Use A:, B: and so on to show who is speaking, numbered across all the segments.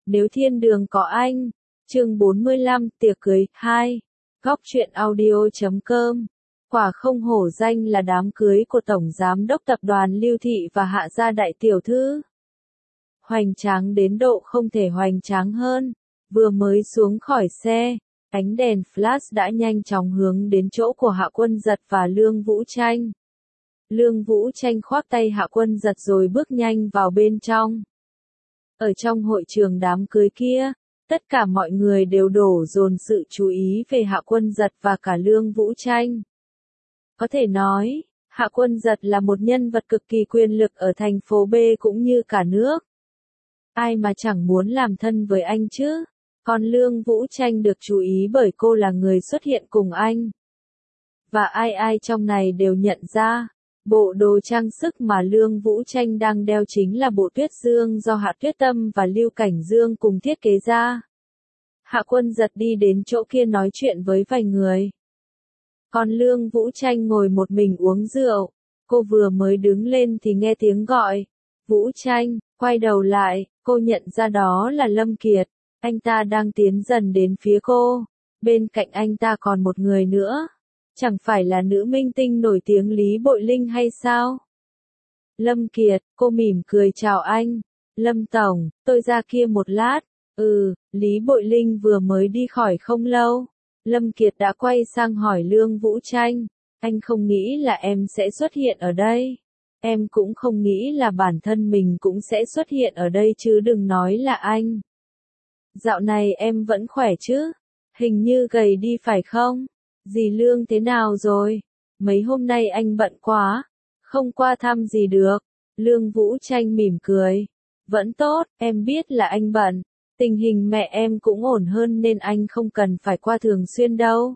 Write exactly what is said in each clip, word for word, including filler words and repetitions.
A: Nếu thiên đường có anh. Chương bốn mươi lăm, tiệc cưới, hai. Góc truyện audio chấm com. Quả không hổ danh là đám cưới của Tổng Giám đốc Tập đoàn Lưu Thị và Hạ gia đại tiểu thư. Hoành tráng đến độ không thể hoành tráng hơn. Vừa mới xuống khỏi xe, ánh đèn flash đã nhanh chóng hướng đến chỗ của Hạ Quân Giật và Lương Vũ Tranh. Lương Vũ Tranh khoác tay Hạ Quân Giật rồi bước nhanh vào bên trong. Ở trong hội trường đám cưới kia, tất cả mọi người đều đổ dồn sự chú ý về Hạ Quân Giật và cả Lương Vũ Tranh. Có thể nói, Hạ Quân Giật là một nhân vật cực kỳ quyền lực ở thành phố B cũng như cả nước. Ai mà chẳng muốn làm thân với anh chứ? Còn Lương Vũ Tranh được chú ý bởi cô là người xuất hiện cùng anh. Và ai ai trong này đều nhận ra, bộ đồ trang sức mà Lương Vũ Tranh đang đeo chính là bộ Tuyết Dương do Hạ Tuyết Tâm và Lưu Cảnh Dương cùng thiết kế ra. Hạ Quân Giật đi đến chỗ kia nói chuyện với vài người. Còn Lương Vũ Tranh ngồi một mình uống rượu. Cô vừa mới đứng lên thì nghe tiếng gọi. Vũ Tranh, quay đầu lại, cô nhận ra đó là Lâm Kiệt. Anh ta đang tiến dần đến phía cô. Bên cạnh anh ta còn một người nữa. Chẳng phải là nữ minh tinh nổi tiếng Lý Bội Linh hay sao? Lâm Kiệt, cô mỉm cười chào anh. Lâm Tổng, tôi ra kia một lát. Ừ, Lý Bội Linh vừa mới đi khỏi không lâu. Lâm Kiệt đã quay sang hỏi Lương Vũ Tranh. Anh không nghĩ là em sẽ xuất hiện ở đây. Em cũng không nghĩ là bản thân mình cũng sẽ xuất hiện ở đây chứ đừng nói là anh. Dạo này em vẫn khỏe chứ? Hình như gầy đi phải không? Dì Lương thế nào rồi? Mấy hôm nay anh bận quá. Không qua thăm gì được. Lương Vũ Tranh mỉm cười. Vẫn tốt, em biết là anh bận. Tình hình mẹ em cũng ổn hơn nên anh không cần phải qua thường xuyên đâu.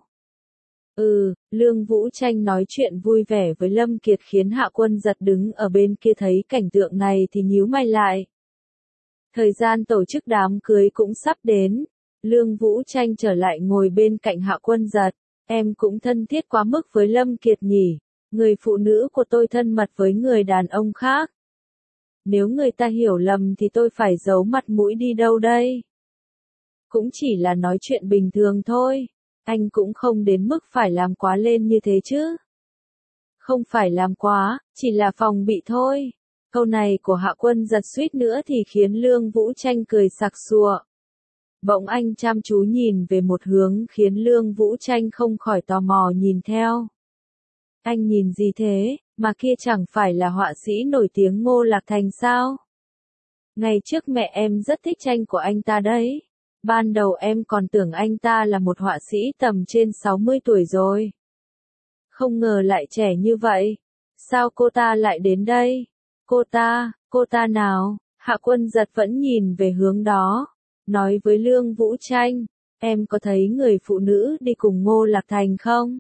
A: Ừ, Lương Vũ Tranh nói chuyện vui vẻ với Lâm Kiệt khiến Hạ Quân Giật đứng ở bên kia thấy cảnh tượng này thì nhíu mày lại. Thời gian tổ chức đám cưới cũng sắp đến. Lương Vũ Tranh trở lại ngồi bên cạnh Hạ Quân Giật. Em cũng thân thiết quá mức với Lâm Kiệt nhỉ. Người phụ nữ của tôi thân mật với người đàn ông khác. Nếu người ta hiểu lầm thì tôi phải giấu mặt mũi đi đâu đây? Cũng chỉ là nói chuyện bình thường thôi. Anh cũng không đến mức phải làm quá lên như thế chứ. Không phải làm quá, chỉ là phòng bị thôi. Câu này của Hạ Quân Giật suýt nữa thì khiến Lương Vũ Tranh cười sặc sụa. Bỗng anh chăm chú nhìn về một hướng khiến Lương Vũ Tranh không khỏi tò mò nhìn theo. Anh nhìn gì thế, mà kia chẳng phải là họa sĩ nổi tiếng Ngô Lạc Thành sao? Ngày trước mẹ em rất thích tranh của anh ta đấy. Ban đầu em còn tưởng anh ta là một họa sĩ tầm trên sáu mươi tuổi rồi. Không ngờ lại trẻ như vậy. Sao cô ta lại đến đây? Cô ta, cô ta nào? Hạ Quân Giật vẫn nhìn về hướng đó. Nói với Lương Vũ Tranh, em có thấy người phụ nữ đi cùng Ngô Lạc Thành không?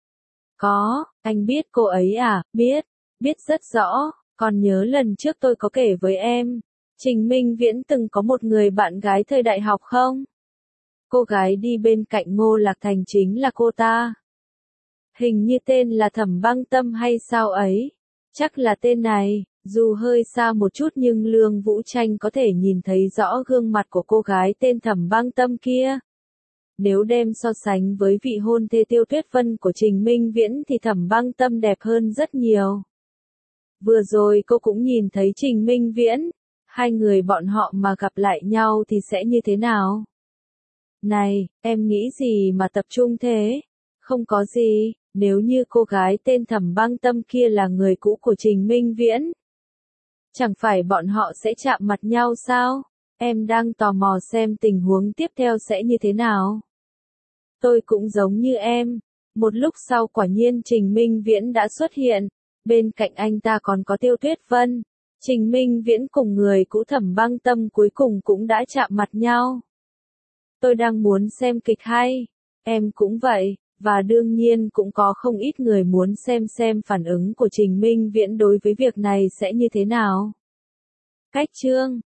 A: Có, anh biết cô ấy à? Biết, biết rất rõ. Còn nhớ lần trước tôi có kể với em, Trình Minh Viễn từng có một người bạn gái thời đại học không? Cô gái đi bên cạnh Ngô Lạc Thành chính là cô ta. Hình như tên là Thẩm Băng Tâm hay sao ấy? Chắc là tên này, dù hơi xa một chút nhưng Lương Vũ Tranh có thể nhìn thấy rõ gương mặt của cô gái tên Thẩm Băng Tâm kia. Nếu đem so sánh với vị hôn thê Tiêu Tuyết Vân của Trình Minh Viễn thì Thẩm Băng Tâm đẹp hơn rất nhiều. Vừa rồi cô cũng nhìn thấy Trình Minh Viễn. Hai người bọn họ mà gặp lại nhau thì sẽ như thế nào? Này, em nghĩ gì mà tập trung thế? Không có gì, nếu như cô gái tên Thẩm Băng Tâm kia là người cũ của Trình Minh Viễn. Chẳng phải bọn họ sẽ chạm mặt nhau sao? Em đang tò mò xem tình huống tiếp theo sẽ như thế nào. Tôi cũng giống như em. Một lúc sau quả nhiên Trình Minh Viễn đã xuất hiện. Bên cạnh anh ta còn có Tiêu Tuyết Vân. Trình Minh Viễn cùng người cũ Thẩm Băng Tâm cuối cùng cũng đã chạm mặt nhau. Tôi đang muốn xem kịch hay. Em cũng vậy, và đương nhiên cũng có không ít người muốn xem xem phản ứng của Trình Minh Viễn đối với việc này sẽ như thế nào. Cách chương